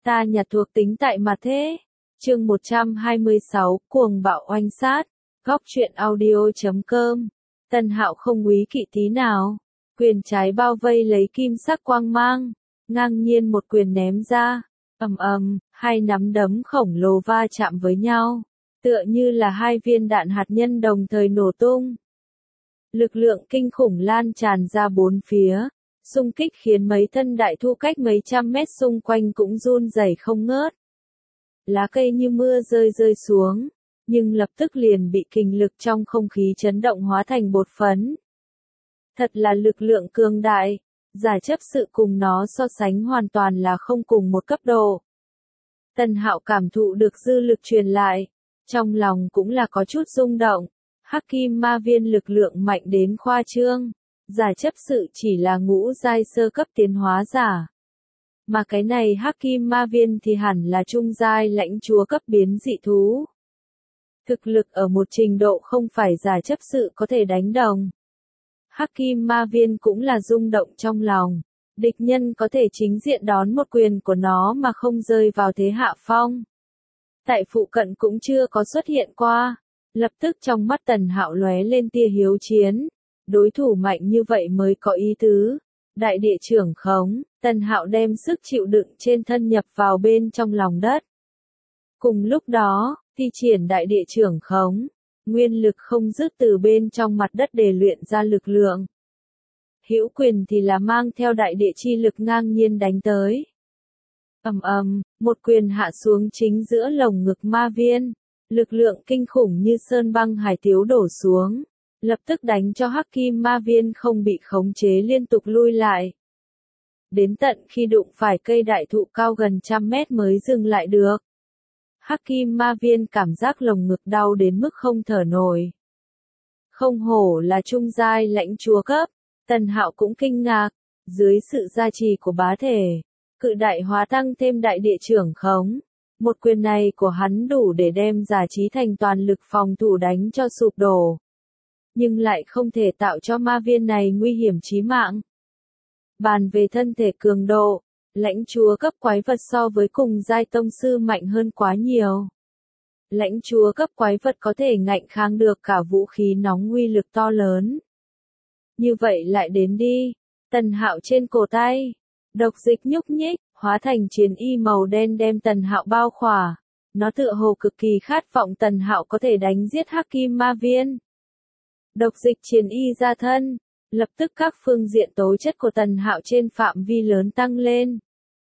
Ta nhặt thuộc tính tại mà thế. Chương 126, cuồng bạo oanh sát. Góc truyện audio.com. Tần Hạo không úy kỵ tí nào. Quyền trái bao vây lấy kim sắc quang mang. Ngang nhiên một quyền ném ra. Ầm ầm, hai nắm đấm khổng lồ va chạm với nhau. Tựa như là hai viên đạn hạt nhân đồng thời nổ tung. Lực lượng kinh khủng lan tràn ra bốn phía. Xung kích khiến mấy thân đại thụ cách mấy trăm mét xung quanh cũng run rẩy không ngớt. Lá cây như mưa rơi rơi xuống, nhưng lập tức liền bị kình lực trong không khí chấn động hóa thành bột phấn. Thật là lực lượng cường đại, giả chấp sự cùng nó so sánh hoàn toàn là không cùng một cấp độ. Tần Hạo cảm thụ được dư lực truyền lại, trong lòng cũng là có chút rung động. Hắc kim ma viên lực lượng mạnh đến khoa trương, giả chấp sự chỉ là ngũ giai sơ cấp tiến hóa giả. Mà cái này hắc kim ma viên thì hẳn là trung giai lãnh chúa cấp biến dị thú. Thực lực ở một trình độ không phải giả chấp sự có thể đánh đồng. Hắc kim ma viên cũng là rung động trong lòng. Địch nhân có thể chính diện đón một quyền của nó mà không rơi vào thế hạ phong. Tại phụ cận cũng chưa có xuất hiện qua. Lập tức trong mắt Tần Hạo lóe lên tia hiếu chiến. Đối thủ mạnh như vậy mới có ý tứ. Đại địa trưởng khống, Tần Hạo đem sức chịu đựng trên thân nhập vào bên trong lòng đất. Cùng lúc đó, thi triển đại địa trưởng khống, nguyên lực không dứt từ bên trong mặt đất để luyện ra lực lượng. Hữu quyền thì là mang theo đại địa chi lực ngang nhiên đánh tới. Ầm ầm, một quyền hạ xuống chính giữa lồng ngực ma viên, lực lượng kinh khủng như sơn băng hải tiếu đổ xuống. Lập tức đánh cho hắc kim ma viên không bị khống chế liên tục lui lại. Đến tận khi đụng phải cây đại thụ cao gần trăm mét mới dừng lại được. Hắc kim ma viên cảm giác lồng ngực đau đến mức không thở nổi. Không hổ là trung giai lãnh chúa cấp, Tần Hạo cũng kinh ngạc, dưới sự gia trì của bá thể, cự đại hóa tăng thêm đại địa trưởng khống. Một quyền này của hắn đủ để đem giả trí thành toàn lực phòng thủ đánh cho sụp đổ. Nhưng lại không thể tạo cho ma viên này nguy hiểm chí mạng. Bàn về thân thể cường độ, lãnh chúa cấp quái vật so với cùng giai tông sư mạnh hơn quá nhiều. Lãnh chúa cấp quái vật có thể ngạnh kháng được cả vũ khí nóng uy lực to lớn. Như vậy lại đến đi, Tần Hạo trên cổ tay, độc dịch nhúc nhích, hóa thành chiến y màu đen đem Tần Hạo bao khỏa. Nó tựa hồ cực kỳ khát vọng Tần Hạo có thể đánh giết hắc kim ma viên. Độc dịch chiến y ra thân, lập tức các phương diện tố chất của Tần Hạo trên phạm vi lớn tăng lên.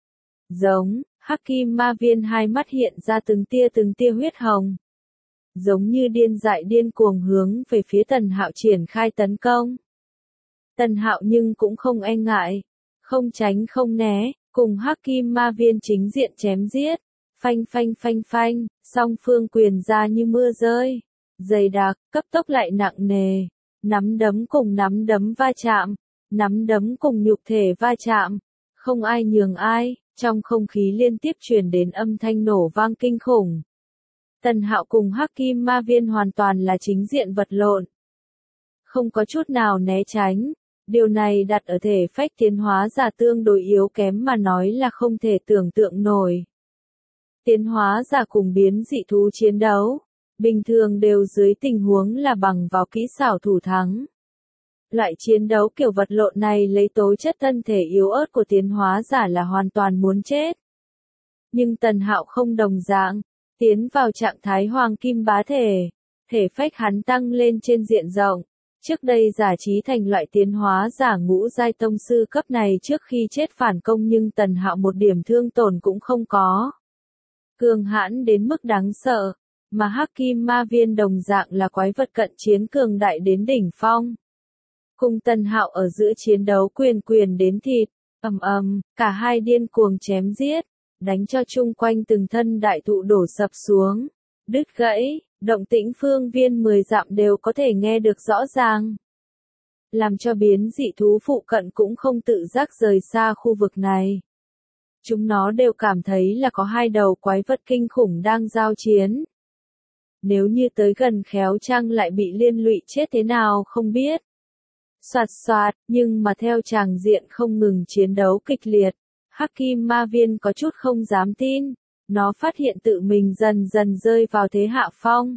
Giống, hắc kim ma viên hai mắt hiện ra từng tia huyết hồng. Giống như điên dại điên cuồng hướng về phía Tần Hạo triển khai tấn công. Tần Hạo nhưng cũng không e ngại, không tránh không né, cùng hắc kim ma viên chính diện chém giết. Phanh phanh phanh phanh, song phương quyền ra như mưa rơi. Dày đặc, cấp tốc lại nặng nề. Nắm đấm cùng nắm đấm va chạm. Nắm đấm cùng nhục thể va chạm. Không ai nhường ai, trong không khí liên tiếp truyền đến âm thanh nổ vang kinh khủng. Tần Hạo cùng hắc kim ma viên hoàn toàn là chính diện vật lộn. Không có chút nào né tránh. Điều này đặt ở thể phách tiến hóa giả tương đối yếu kém mà nói là không thể tưởng tượng nổi. Tiến hóa giả cùng biến dị thú chiến đấu, bình thường đều dưới tình huống là bằng vào kỹ xảo thủ thắng. Loại chiến đấu kiểu vật lộn này lấy tố chất thân thể yếu ớt của tiến hóa giả là hoàn toàn muốn chết. Nhưng Tần Hạo không đồng dạng, tiến vào trạng thái hoàng kim bá thể phách hắn tăng lên trên diện rộng. Trước đây giả trí thành loại tiến hóa giả ngũ giai tông sư cấp này trước khi chết phản công nhưng Tần Hạo một điểm thương tổn cũng không có. Cường hãn đến mức đáng sợ, mà hắc kim ma viên đồng dạng là quái vật cận chiến cường đại đến đỉnh phong. Cùng Tần Hạo ở giữa chiến đấu quyền đến thịt, ầm ầm, cả hai điên cuồng chém giết, đánh cho chung quanh từng thân đại thụ đổ sập xuống, đứt gãy, động tĩnh phương viên 10 dặm đều có thể nghe được rõ ràng. Làm cho biến dị thú phụ cận cũng không tự giác rời xa khu vực này. Chúng nó đều cảm thấy là có hai đầu quái vật kinh khủng đang giao chiến. Nếu như tới gần khéo chăng lại bị liên lụy chết thế nào không biết. Soạt soạt, nhưng mà theo tràng diện không ngừng chiến đấu kịch liệt, Hắc Kim Ma Viên có chút không dám tin, nó phát hiện tự mình dần dần rơi vào thế hạ phong.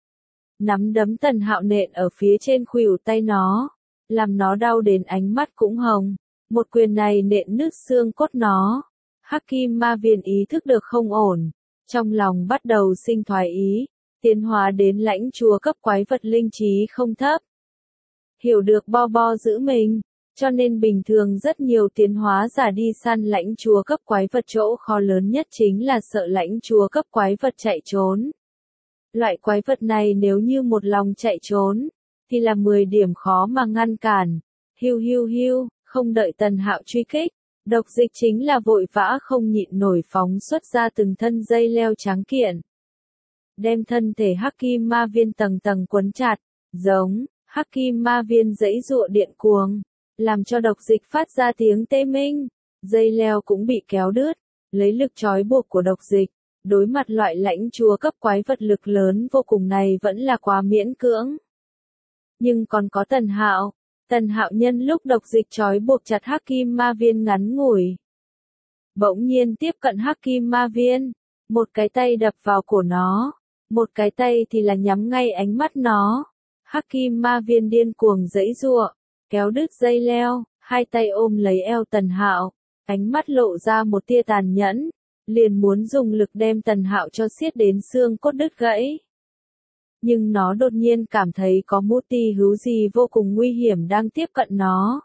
Nắm đấm Tần Hạo nện ở phía trên khuỷu tay nó, làm nó đau đến ánh mắt cũng hồng. Một quyền này nện nứt xương cốt nó. Hắc Kim Ma Viên ý thức được không ổn, trong lòng bắt đầu sinh thoái ý, tiến hóa đến lãnh chúa cấp quái vật linh trí không thấp. Hiểu được Bo Bo giữ mình, cho nên bình thường rất nhiều tiến hóa giả đi săn lãnh chúa cấp quái vật chỗ khó lớn nhất chính là sợ lãnh chúa cấp quái vật chạy trốn. Loại quái vật này nếu như một lòng chạy trốn, thì là 10 điểm khó mà ngăn cản. Hiu hiu hiu, không đợi Tần Hạo truy kích, Độc Dịch chính là vội vã không nhịn nổi phóng xuất ra từng thân dây leo trắng kiện. Đem thân thể Hắc Kim Ma Viên tầng tầng quấn chặt, giống, Hắc Kim Ma Viên giãy giụa điện cuồng, làm cho Độc Dịch phát ra tiếng tê minh, dây leo cũng bị kéo đứt, lấy lực trói buộc của Độc Dịch. Đối mặt loại lãnh chúa cấp quái vật lực lớn vô cùng này vẫn là quá miễn cưỡng. Nhưng còn có Tần Hạo nhân lúc Độc Dịch trói buộc chặt Hắc Kim Ma Viên ngắn ngủi. Bỗng nhiên tiếp cận Hắc Kim Ma Viên, một cái tay đập vào cổ nó, một cái tay thì là nhắm ngay ánh mắt nó. Hắc Kim Ma Viên điên cuồng giãy giụa, kéo đứt dây leo, hai tay ôm lấy eo Tần Hạo, ánh mắt lộ ra một tia tàn nhẫn. Liền muốn dùng lực đem Tần Hạo cho xiết đến xương cốt đứt gãy. Nhưng nó đột nhiên cảm thấy có một tì hữu gì vô cùng nguy hiểm đang tiếp cận nó.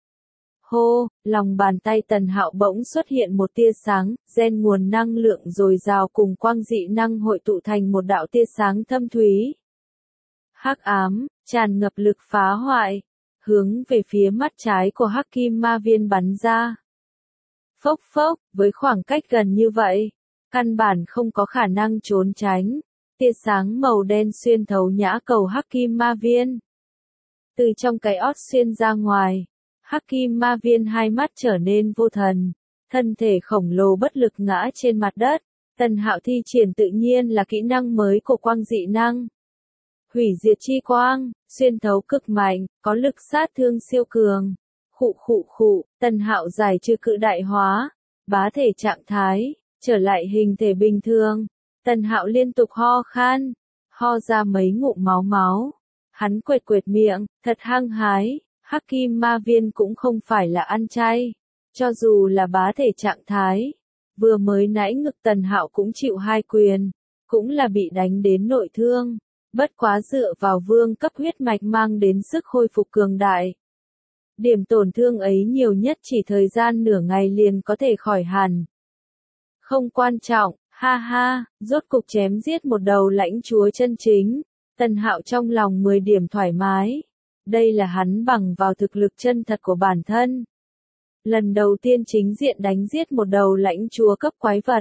Hô, lòng bàn tay Tần Hạo bỗng xuất hiện một tia sáng, gen nguồn năng lượng dồi dào cùng quang dị năng hội tụ thành một đạo tia sáng thâm thúy. Hắc ám, tràn ngập lực phá hoại, hướng về phía mắt trái của Hắc Kim Ma Viên bắn ra. Phốc phốc, với khoảng cách gần như vậy, căn bản không có khả năng trốn tránh. Tia sáng màu đen xuyên thấu nhã cầu Hắc Kim Ma Viên. Từ trong cái ót xuyên ra ngoài, Hắc Kim Ma Viên hai mắt trở nên vô thần, thân thể khổng lồ bất lực ngã trên mặt đất. Tần Hạo thi triển tự nhiên là kỹ năng mới của quang dị năng. Hủy diệt chi quang, xuyên thấu cực mạnh, có lực sát thương siêu cường. Khụ, Tần Hạo giải trừ cự đại hóa, bá thể trạng thái, trở lại hình thể bình thường. Tần Hạo liên tục ho khan, ho ra mấy ngụm máu. Hắn quệt miệng, thật hăng hái. Hắc Kim Ma Viên cũng không phải là ăn chay, cho dù là bá thể trạng thái. Vừa mới nãy ngực Tần Hạo cũng chịu 2 quyền, cũng là bị đánh đến nội thương. Bất quá dựa vào vương cấp huyết mạch mang đến sức hồi phục cường đại. Điểm tổn thương ấy nhiều nhất chỉ thời gian nửa ngày liền có thể khỏi hẳn. Không quan trọng, ha ha, rốt cục chém giết một đầu lãnh chúa chân chính. Tần Hạo trong lòng 10 điểm thoải mái. Đây là hắn bằng vào thực lực chân thật của bản thân. Lần đầu tiên chính diện đánh giết một đầu lãnh chúa cấp quái vật.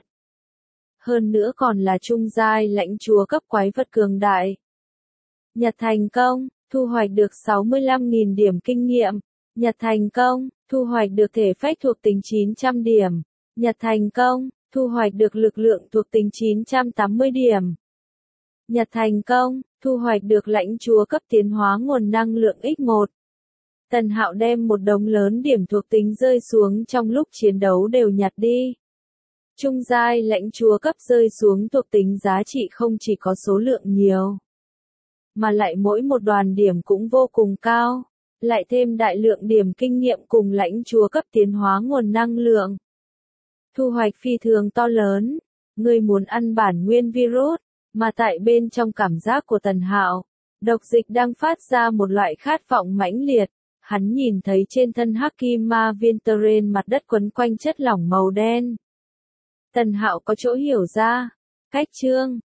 Hơn nữa còn là trung giai lãnh chúa cấp quái vật cường đại. Nhặt thành công, thu hoạch được 65.000 điểm kinh nghiệm. Nhặt thành công, thu hoạch được thể phách thuộc tính 900 điểm. Nhặt thành công, thu hoạch được lực lượng thuộc tính 980 điểm. Nhặt thành công, thu hoạch được lãnh chúa cấp tiến hóa nguồn năng lượng x1. Tần Hạo đem một đống lớn điểm thuộc tính rơi xuống trong lúc chiến đấu đều nhặt đi. Trung giai lãnh chúa cấp rơi xuống thuộc tính giá trị không chỉ có số lượng nhiều, mà lại mỗi một đoàn điểm cũng vô cùng cao. Lại thêm đại lượng điểm kinh nghiệm cùng lãnh chúa cấp tiến hóa nguồn năng lượng. Thu hoạch phi thường to lớn. Ngươi muốn ăn bản nguyên virus, mà tại bên trong cảm giác của Tần Hạo, Độc Dịch đang phát ra một loại khát vọng mãnh liệt. Hắn nhìn thấy trên thân Hắc Kim Ma Viên trên mặt đất quấn quanh chất lỏng màu đen. Tần Hạo có chỗ hiểu ra. Cách chương